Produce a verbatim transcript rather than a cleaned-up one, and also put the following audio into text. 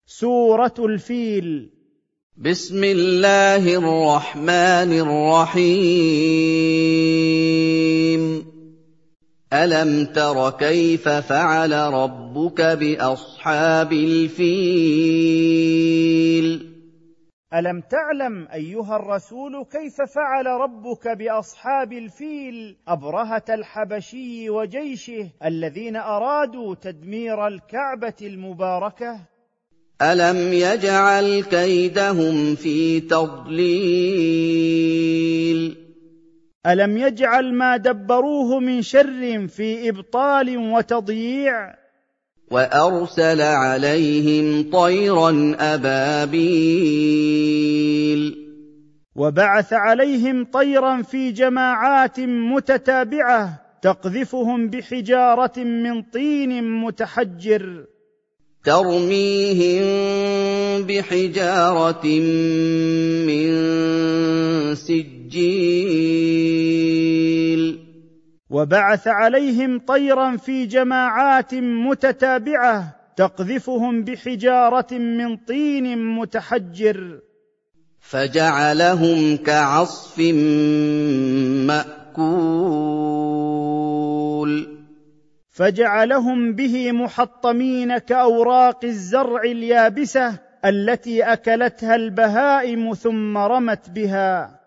سورة الفيل. بسم الله الرحمن الرحيم. ألم تر كيف فعل ربك بأصحاب الفيل؟ ألم تعلم أيها الرسول كيف فعل ربك بأصحاب الفيل أبرهة الحبشي وجيشه الذين أرادوا تدمير الكعبة المباركة؟ ألم يجعل كيدهم في تضليل؟ ألم يجعل ما دبروه من شر في إبطال وتضييع؟ وأرسل عليهم طيرا أبابيل. وبعث عليهم طيرا في جماعات متتابعة تقذفهم بحجارة من طين متحجر، ترميهم بحجارة من سجيل. وبعث عليهم طيرا في جماعات متتابعة تقذفهم بحجارة من طين متحجر، فجعلهم كعصف مأكول. فجعلهم به محطمين كأوراق الزرع اليابسة التي أكلتها البهائم ثم رمت بها.